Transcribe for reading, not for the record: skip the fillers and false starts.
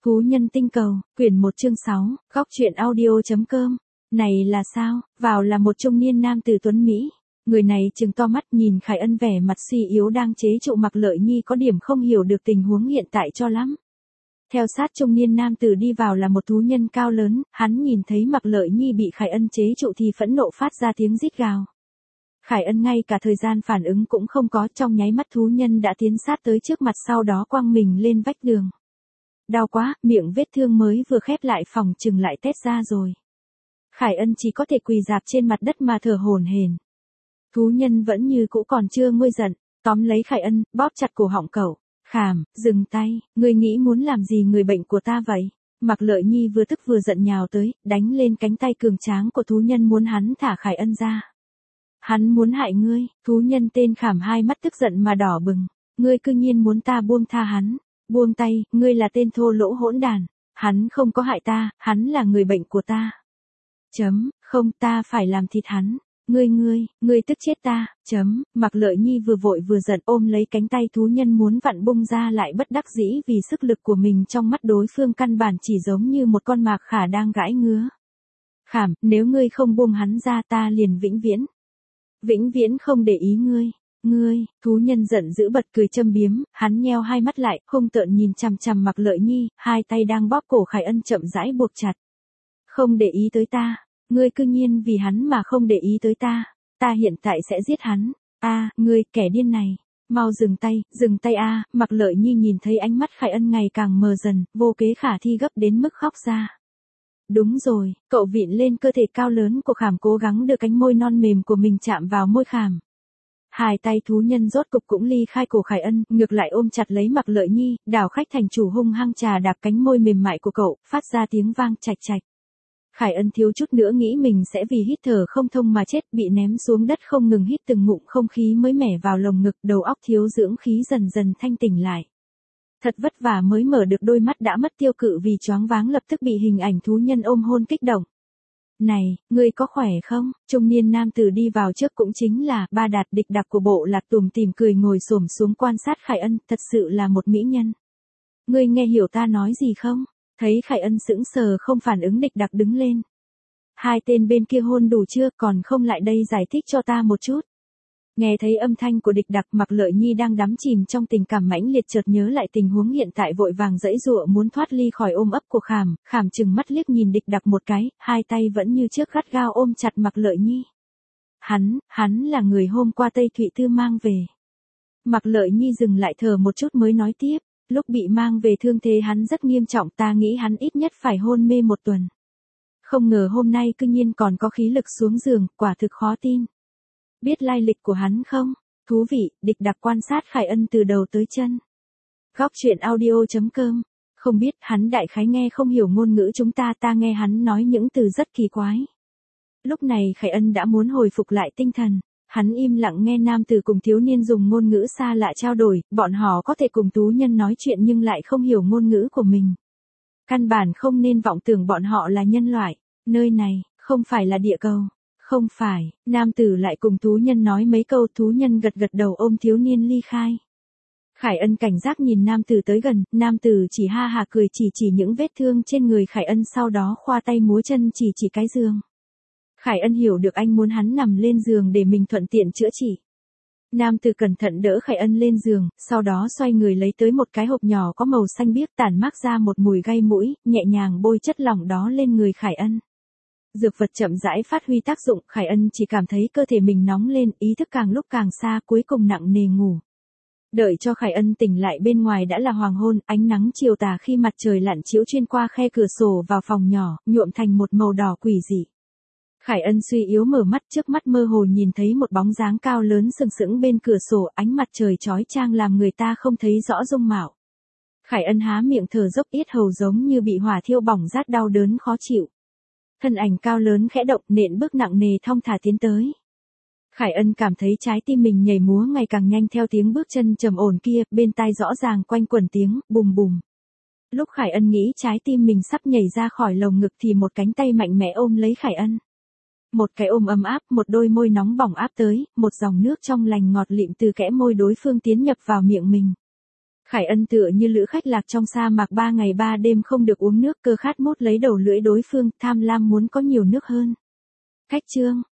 Thú nhân tinh cầu, quyển 1 chương 6, góc truyện audio.com. Này là sao? Vào là một trung niên nam tử tuấn Mỹ. Người này trừng to mắt nhìn Khải Ân vẻ mặt suy yếu đang chế trụ Mạc Lợi Nhi có điểm không hiểu được tình huống hiện tại cho lắm. Theo sát trung niên nam tử đi vào là một thú nhân cao lớn, hắn nhìn thấy Mạc Lợi Nhi bị Khải Ân chế trụ thì phẫn nộ phát ra tiếng rít gào. Khải Ân ngay cả thời gian phản ứng cũng không có, trong nháy mắt thú nhân đã tiến sát tới trước mặt, sau đó quăng mình lên vách đường. Đau quá, miệng vết thương mới vừa khép lại phòng chừng lại tét ra rồi. Khải Ân chỉ có thể quỳ rạp trên mặt đất mà thở hổn hển. Thú nhân vẫn như cũ còn chưa nguôi giận, tóm lấy Khải Ân, bóp chặt cổ họng cậu. Khảm, dừng tay, ngươi nghĩ muốn làm gì người bệnh của ta vậy? Mạc Lợi Nhi vừa tức vừa giận nhào tới, đánh lên cánh tay cường tráng của thú nhân muốn hắn thả Khải Ân ra. Hắn muốn hại ngươi, thú nhân tên Khảm hai mắt tức giận mà đỏ bừng. Ngươi cư nhiên muốn ta buông tha hắn. Buông tay, ngươi là tên thô lỗ hỗn đàn. Hắn không có hại ta, hắn là người bệnh của ta. Không, ta phải làm thịt hắn. Ngươi tức chết ta. Mạc Lợi Nhi vừa vội vừa giận ôm lấy cánh tay thú nhân muốn vặn bung ra, lại bất đắc dĩ vì sức lực của mình trong mắt đối phương căn bản chỉ giống như một con mạc khả đang gãi ngứa. Khảm, nếu ngươi không buông hắn ra ta liền vĩnh viễn không để ý ngươi. Thú nhân giận dữ bật cười châm biếm, hắn nheo hai mắt lại, hung tợn nhìn chằm chằm Mạc Lợi Nhi, hai tay đang bóp cổ Khải Ân chậm rãi buộc chặt. Không để ý tới ta, ngươi cư nhiên vì hắn mà không để ý tới ta hiện tại sẽ giết hắn. Ngươi, kẻ điên này, mau dừng tay Mạc Lợi Nhi nhìn thấy ánh mắt Khải Ân ngày càng mờ dần, vô kế khả thi gấp đến mức khóc ra. Đúng rồi, cậu vịn lên cơ thể cao lớn của Khảm, cố gắng đưa cánh môi non mềm của mình chạm vào môi Khảm. Hai tay thú nhân rốt cục cũng ly khai cổ Khải Ân, ngược lại ôm chặt lấy Mạc Lợi Nhi, đảo khách thành chủ hung hăng trà đạp cánh môi mềm mại của cậu, phát ra tiếng vang chạch chạch. Khải Ân thiếu chút nữa nghĩ mình sẽ vì hít thở không thông mà chết, bị ném xuống đất không ngừng hít từng ngụm không khí mới mẻ vào lồng ngực, đầu óc thiếu dưỡng khí dần dần thanh tỉnh lại. Thật vất vả mới mở được đôi mắt đã mất tiêu cự vì choáng váng, lập tức bị hình ảnh thú nhân ôm hôn kích động. Này, ngươi có khỏe không? Trung niên nam tử đi vào trước, cũng chính là Ba Đạt địch đặc của bộ lạc, tủm tỉm cười ngồi xổm xuống quan sát Khải Ân, thật sự là một mỹ nhân. Ngươi nghe hiểu ta nói gì không? Thấy Khải Ân sững sờ không phản ứng, địch đặc đứng lên. Hai tên bên kia hôn đủ chưa, còn không lại đây giải thích cho ta một chút. Nghe thấy âm thanh của địch đặc, Mạc Lợi Nhi đang đắm chìm trong tình cảm mãnh liệt chợt nhớ lại tình huống hiện tại, vội vàng giãy giụa muốn thoát ly khỏi ôm ấp của Khảm chừng mắt liếc nhìn địch đặc một cái, hai tay vẫn như trước gắt gao ôm chặt Mạc Lợi Nhi. Hắn là người hôm qua Tây Thụy Tư mang về. Mạc Lợi Nhi dừng lại thở một chút mới nói tiếp, lúc bị mang về thương thế hắn rất nghiêm trọng, ta nghĩ hắn ít nhất phải hôn mê 1 tuần. Không ngờ hôm nay cư nhiên còn có khí lực xuống giường, quả thực khó tin. Biết lai lịch của hắn không? Thú vị, địch đặc quan sát Khải Ân từ đầu tới chân. Góc truyện audio.com. Không biết, hắn đại khái nghe không hiểu ngôn ngữ chúng ta nghe hắn nói những từ rất kỳ quái. Lúc này Khải Ân đã muốn hồi phục lại tinh thần. Hắn im lặng nghe nam tử cùng thiếu niên dùng ngôn ngữ xa lạ trao đổi, bọn họ có thể cùng thú nhân nói chuyện nhưng lại không hiểu ngôn ngữ của mình. Căn bản không nên vọng tưởng bọn họ là nhân loại. Nơi này, không phải là địa cầu. Không phải, nam tử lại cùng thú nhân nói mấy câu, thú nhân gật gật đầu ôm thiếu niên ly khai. Khải Ân cảnh giác nhìn nam tử tới gần, nam tử chỉ ha hà cười, chỉ những vết thương trên người Khải Ân, sau đó khoa tay múa chân chỉ cái giường. Khải Ân hiểu được anh muốn hắn nằm lên giường để mình thuận tiện chữa trị. Nam tử cẩn thận đỡ Khải Ân lên giường, sau đó xoay người lấy tới một cái hộp nhỏ có màu xanh biếc tản mát ra một mùi gây mũi, nhẹ nhàng bôi chất lỏng đó lên người Khải Ân. Dược vật chậm rãi phát huy tác dụng, Khải Ân chỉ cảm thấy cơ thể mình nóng lên, ý thức càng lúc càng xa, cuối cùng nặng nề ngủ. Đợi cho Khải Ân tỉnh lại, bên ngoài đã là hoàng hôn, ánh nắng chiều tà khi mặt trời lặn chiếu xuyên qua khe cửa sổ vào phòng nhỏ, nhuộm thành một màu đỏ quỷ dị. Khải Ân suy yếu mở mắt, trước mắt mơ hồ nhìn thấy một bóng dáng cao lớn sừng sững bên cửa sổ, ánh mặt trời chói chang làm người ta không thấy rõ dung mạo. Khải Ân há miệng thở dốc, yết hầu giống như bị hỏa thiêu bỏng rát, đau đớn khó chịu. Thân ảnh cao lớn khẽ động, nện bước nặng nề thong thả tiến tới. Khải Ân cảm thấy trái tim mình nhảy múa ngày càng nhanh theo tiếng bước chân trầm ổn kia, bên tai rõ ràng quanh quẩn tiếng bùm bùm. Lúc Khải Ân nghĩ trái tim mình sắp nhảy ra khỏi lồng ngực thì một cánh tay mạnh mẽ ôm lấy Khải Ân. Một cái ôm ấm áp, một đôi môi nóng bỏng áp tới, một dòng nước trong lành ngọt lịm từ kẽ môi đối phương tiến nhập vào miệng mình. Khải Ân tựa như lữ khách lạc trong sa mạc 3 ngày 3 đêm không được uống nước, cơ khát mốt lấy đầu lưỡi đối phương, tham lam muốn có nhiều nước hơn. Khách Trương,